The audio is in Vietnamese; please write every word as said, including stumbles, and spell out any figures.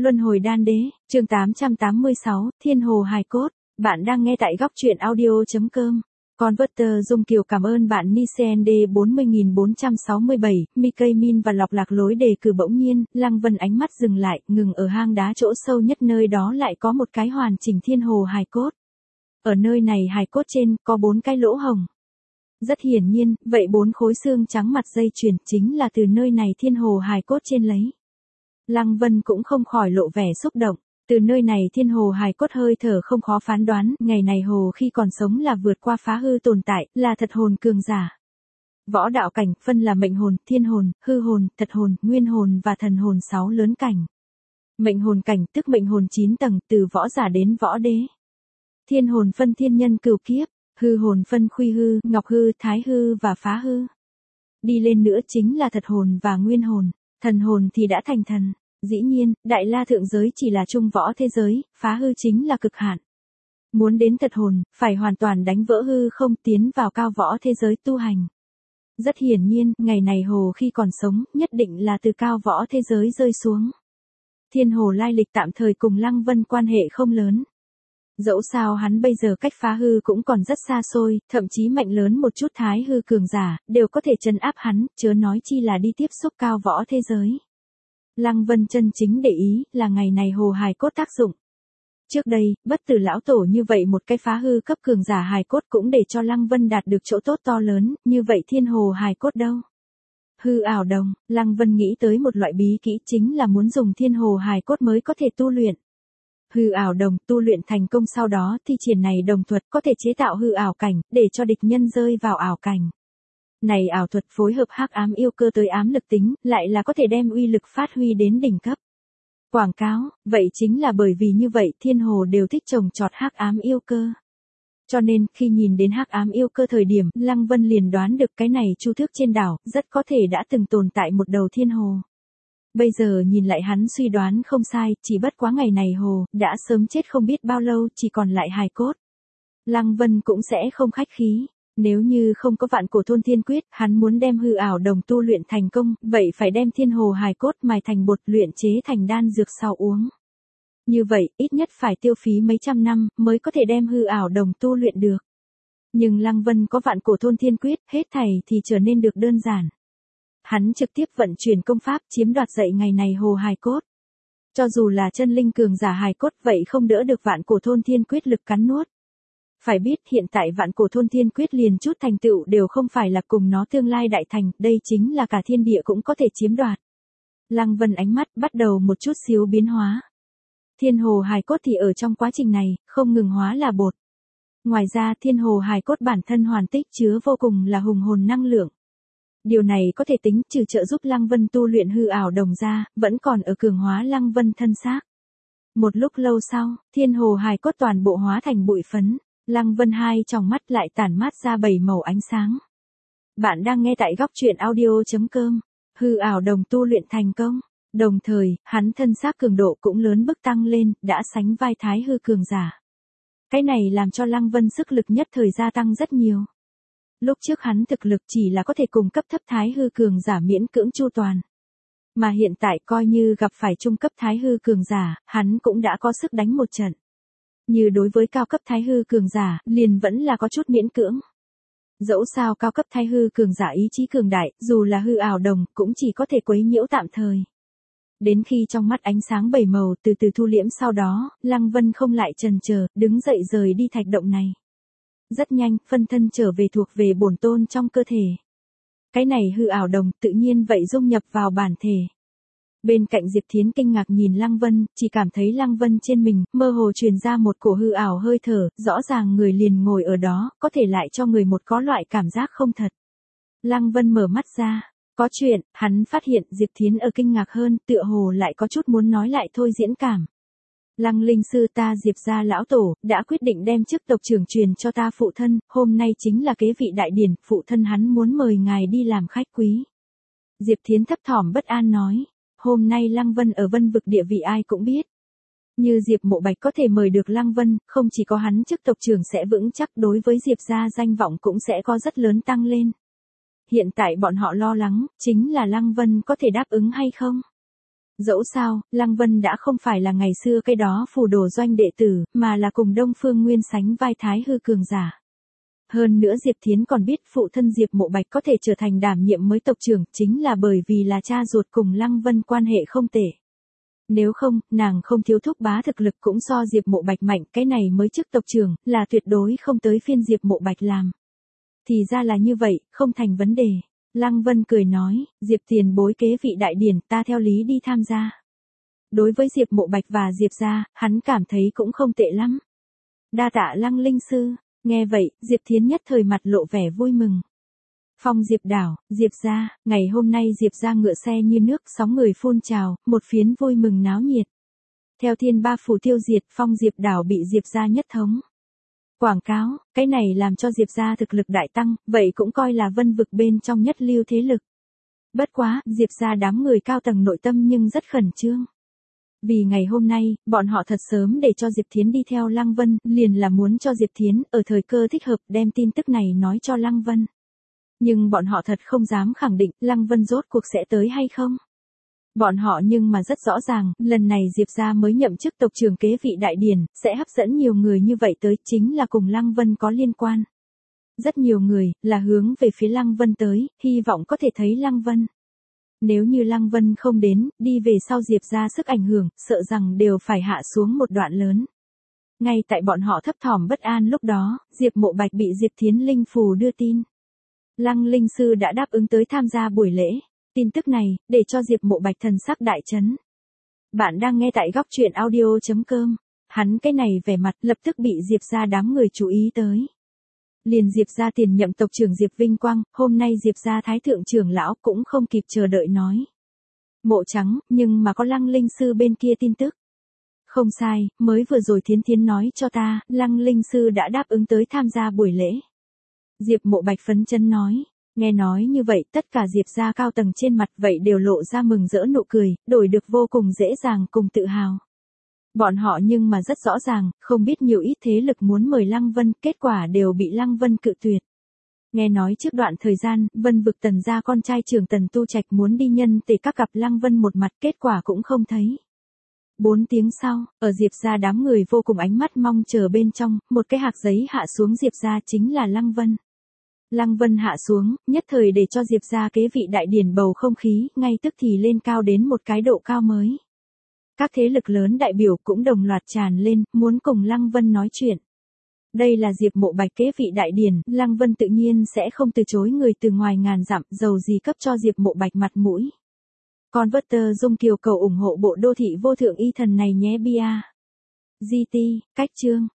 Luân hồi đan đế, chương tám trăm tám mươi sáu, Thiên Hồ hài cốt. Bạn đang nghe tại góc truyện audio.com. Converter Dung Kiều cảm ơn bạn Nicen D bốn mươi nghìn bốn trăm sáu mươi bảy, Mickey Min và lọc lạc lối đề cử bỗng nhiên, Lăng Vân ánh mắt dừng lại, ngừng ở hang đá chỗ sâu nhất nơi đó lại có một cái hoàn chỉnh thiên hồ hài cốt. Ở nơi này hài cốt trên, có bốn cái lỗ hồng. Rất hiển nhiên, vậy bốn khối xương trắng mặt dây chuyền chính là từ nơi này thiên hồ hài cốt trên lấy. Lăng Vân cũng không khỏi lộ vẻ xúc động, từ nơi này thiên hồ hài cốt hơi thở không khó phán đoán, ngày này hồ khi còn sống là vượt qua phá hư tồn tại, là thật hồn cường giả. Võ đạo cảnh, phân là mệnh hồn, thiên hồn, hư hồn, thật hồn, nguyên hồn và thần hồn sáu lớn cảnh. Mệnh hồn cảnh tức mệnh hồn chín tầng, từ võ giả đến võ đế. Thiên hồn phân thiên nhân cửu kiếp, hư hồn phân khuy hư, ngọc hư, thái hư và phá hư. Đi lên nữa chính là thật hồn và nguyên hồn, thần hồn thì đã thành thần. Dĩ nhiên, đại la thượng giới chỉ là trung võ thế giới, phá hư chính là cực hạn. Muốn đến thật hồn, phải hoàn toàn đánh vỡ hư không tiến vào cao võ thế giới tu hành. Rất hiển nhiên, ngày này hồ khi còn sống, nhất định là từ cao võ thế giới rơi xuống. Thiên hồ lai lịch tạm thời cùng Lăng Vân quan hệ không lớn. Dẫu sao hắn bây giờ cách phá hư cũng còn rất xa xôi, thậm chí mạnh lớn một chút thái hư cường giả, đều có thể trấn áp hắn, chớ nói chi là đi tiếp xúc cao võ thế giới. Lăng Vân chân chính để ý là ngày này hồ hài cốt tác dụng. Trước đây, bất tử lão tổ như vậy một cái phá hư cấp cường giả hài cốt cũng để cho Lăng Vân đạt được chỗ tốt to lớn, như vậy thiên hồ hài cốt đâu? Hư ảo đồng, Lăng Vân nghĩ tới một loại bí kỹ chính là muốn dùng thiên hồ hài cốt mới có thể tu luyện. Hư ảo đồng tu luyện thành công sau đó thi triển này đồng thuật có thể chế tạo hư ảo cảnh, để cho địch nhân rơi vào ảo cảnh. Này ảo thuật phối hợp hắc ám yêu cơ tới ám lực tính, lại là có thể đem uy lực phát huy đến đỉnh cấp. Quảng cáo, vậy chính là bởi vì như vậy thiên hồ đều thích trồng trọt hắc ám yêu cơ. Cho nên, khi nhìn đến hắc ám yêu cơ thời điểm, Lăng Vân liền đoán được cái này chu thước trên đảo, rất có thể đã từng tồn tại một đầu thiên hồ. Bây giờ nhìn lại hắn suy đoán không sai, chỉ bất quá ngày này hồ, đã sớm chết không biết bao lâu, chỉ còn lại hài cốt. Lăng Vân cũng sẽ không khách khí. Nếu như không có vạn cổ thôn thiên quyết, hắn muốn đem hư ảo đồng tu luyện thành công, vậy phải đem thiên hồ hài cốt mài thành bột luyện chế thành đan dược sau uống. Như vậy, ít nhất phải tiêu phí mấy trăm năm, mới có thể đem hư ảo đồng tu luyện được. Nhưng Lăng Vân có vạn cổ thôn thiên quyết, hết thảy thì trở nên được đơn giản. Hắn trực tiếp vận chuyển công pháp chiếm đoạt dậy ngày này hồ hài cốt. Cho dù là chân linh cường giả hài cốt vậy không đỡ được vạn cổ thôn thiên quyết lực cắn nuốt. Phải biết hiện tại vạn cổ thôn thiên quyết liền chút thành tựu đều không phải là cùng nó tương lai đại thành, đây chính là cả thiên địa cũng có thể chiếm đoạt. Lăng Vân ánh mắt bắt đầu một chút xíu biến hóa. Thiên hồ hài cốt thì ở trong quá trình này, không ngừng hóa là bột. Ngoài ra thiên hồ hài cốt bản thân hoàn tích chứa vô cùng là hùng hồn năng lượng. Điều này có thể tính trừ trợ giúp Lăng Vân tu luyện hư ảo đồng ra, vẫn còn ở cường hóa Lăng Vân thân xác. Một lúc lâu sau, thiên hồ hài cốt toàn bộ hóa thành bụi phấn. Lăng Vân hai trong mắt lại tản mát ra bảy màu ánh sáng. Bạn đang nghe tại góc truyện audio.com. Hư ảo đồng tu luyện thành công. Đồng thời, hắn thân xác cường độ cũng lớn bức tăng lên, đã sánh vai thái hư cường giả. Cái này làm cho Lăng Vân sức lực nhất thời gia tăng rất nhiều. Lúc trước hắn thực lực chỉ là có thể cùng cấp thấp thái hư cường giả miễn cưỡng chu toàn. Mà hiện tại coi như gặp phải trung cấp thái hư cường giả, hắn cũng đã có sức đánh một trận. Như đối với cao cấp thái hư cường giả, liền vẫn là có chút miễn cưỡng. Dẫu sao cao cấp thái hư cường giả ý chí cường đại, dù là hư ảo đồng, cũng chỉ có thể quấy nhiễu tạm thời. Đến khi trong mắt ánh sáng bảy màu từ từ thu liễm sau đó, Lăng Vân không lại chần chờ, đứng dậy rời đi thạch động này. Rất nhanh, phân thân trở về thuộc về bổn tôn trong cơ thể. Cái này hư ảo đồng, tự nhiên vậy dung nhập vào bản thể. Bên cạnh Diệp Thiến kinh ngạc nhìn Lăng Vân, chỉ cảm thấy Lăng Vân trên mình, mơ hồ truyền ra một cổ hư ảo hơi thở, rõ ràng người liền ngồi ở đó, có thể lại cho người một có loại cảm giác không thật. Lăng Vân mở mắt ra, có chuyện, hắn phát hiện Diệp Thiến ở kinh ngạc hơn, tựa hồ lại có chút muốn nói lại thôi diễn cảm. Lăng linh sư ta Diệp gia lão tổ, đã quyết định đem chức tộc trưởng truyền cho ta phụ thân, hôm nay chính là kế vị đại điển, phụ thân hắn muốn mời ngài đi làm khách quý. Diệp Thiến thấp thỏm bất an nói. Hôm nay Lăng Vân ở Vân vực địa vị ai cũng biết. Như Diệp Mộ Bạch có thể mời được Lăng Vân, không chỉ có hắn chức tộc trưởng sẽ vững chắc, đối với Diệp gia danh vọng cũng sẽ có rất lớn tăng lên. Hiện tại bọn họ lo lắng, chính là Lăng Vân có thể đáp ứng hay không. Dẫu sao, Lăng Vân đã không phải là ngày xưa cái đó phù đồ doanh đệ tử, mà là cùng Đông Phương Nguyên sánh vai thái hư cường giả. Hơn nữa Diệp Thiến còn biết phụ thân Diệp Mộ Bạch có thể trở thành đảm nhiệm mới tộc trưởng chính là bởi vì là cha ruột cùng Lăng Vân quan hệ không tệ. Nếu không, nàng không thiếu thúc bá thực lực cũng so Diệp Mộ Bạch mạnh, cái này mới chức tộc trưởng, là tuyệt đối không tới phiên Diệp Mộ Bạch làm. Thì ra là như vậy, không thành vấn đề. Lăng Vân cười nói, Diệp tiền bối kế vị đại điển, ta theo lý đi tham gia. Đối với Diệp Mộ Bạch và Diệp gia, hắn cảm thấy cũng không tệ lắm. Đa tạ Lăng linh sư, nghe vậy, Diệp Thiến nhất thời mặt lộ vẻ vui mừng. Phong Diệp đảo, Diệp gia, ngày hôm nay Diệp gia ngựa xe như nước, sóng người phun trào, một phiến vui mừng náo nhiệt. Theo thiên ba phủ tiêu diệt, Phong Diệp đảo bị Diệp gia nhất thống. Quảng cáo, cái này làm cho Diệp gia thực lực đại tăng, vậy cũng coi là vân vực bên trong nhất lưu thế lực. Bất quá, Diệp gia đám người cao tầng nội tâm nhưng rất khẩn trương. Vì ngày hôm nay, bọn họ thật sớm để cho Diệp Thiến đi theo Lăng Vân, liền là muốn cho Diệp Thiến ở thời cơ thích hợp đem tin tức này nói cho Lăng Vân. Nhưng bọn họ thật không dám khẳng định Lăng Vân rốt cuộc sẽ tới hay không. Bọn họ nhưng mà rất rõ ràng, lần này Diệp gia mới nhậm chức tộc trưởng kế vị đại điển, sẽ hấp dẫn nhiều người như vậy tới, chính là cùng Lăng Vân có liên quan. Rất nhiều người, là hướng về phía Lăng Vân tới, hy vọng có thể thấy Lăng Vân. Nếu như Lăng Vân không đến, đi về sau Diệp gia sức ảnh hưởng, sợ rằng đều phải hạ xuống một đoạn lớn. Ngay tại bọn họ thấp thỏm bất an lúc đó, Diệp Mộ Bạch bị Diệp Thiến Linh phù đưa tin. Lăng linh sư đã đáp ứng tới tham gia buổi lễ. Tin tức này, để cho Diệp Mộ Bạch thần sắc đại chấn. Bạn đang nghe tại góc truyện audio chấm com. Hắn cái này vẻ mặt lập tức bị Diệp gia đám người chú ý tới. Liền Diệp gia tiền nhậm tộc trưởng Diệp Vinh Quang, hôm nay Diệp gia thái thượng trưởng lão cũng không kịp chờ đợi nói. Mộ trắng, nhưng mà có Lăng linh sư bên kia tin tức. Không sai, mới vừa rồi Thiến Thiến nói cho ta, Lăng linh sư đã đáp ứng tới tham gia buổi lễ. Diệp Mộ Bạch phấn chấn nói. Nghe nói như vậy, tất cả Diệp gia cao tầng trên mặt vậy đều lộ ra mừng rỡ nụ cười, đổi được vô cùng dễ dàng cùng tự hào. Bọn họ nhưng mà rất rõ ràng, không biết nhiều ít thế lực muốn mời Lăng Vân, kết quả đều bị Lăng Vân cự tuyệt. Nghe nói trước đoạn thời gian, Vân vực Tần gia con trai trưởng Tần Tu Trạch muốn đi nhân tề các gặp Lăng Vân một mặt, kết quả cũng không thấy. Bốn tiếng sau, ở Diệp gia đám người vô cùng ánh mắt mong chờ bên trong, một cái hạc giấy hạ xuống Diệp gia chính là Lăng Vân. Lăng Vân hạ xuống, nhất thời để cho Diệp gia kế vị đại điển bầu không khí, ngay tức thì lên cao đến một cái độ cao mới. Các thế lực lớn đại biểu cũng đồng loạt tràn lên, muốn cùng Lăng Vân nói chuyện. Đây là Diệp Mộ Bạch kế vị đại điển, Lăng Vân tự nhiên sẽ không từ chối người từ ngoài ngàn dặm, dầu gì cấp cho Diệp Mộ Bạch mặt mũi. Con vất tơ dung kiều cầu ủng hộ bộ đô thị vô thượng y thần này nhé bia. giê tê, cách chương.